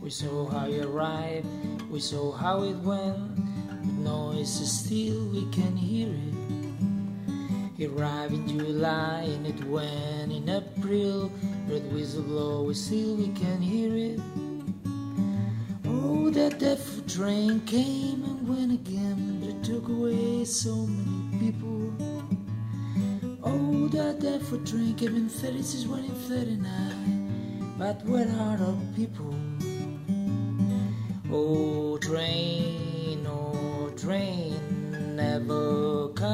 We saw how you arrived, we saw how it went. With noise still we can hear it. It arrived in July and it went in April. Red whistle blow, we still we can hear it. Oh, that death train came and went again, but it took away so many people. Oh, that death train came in 36, went in 39, but where are the people? Oh, train, never come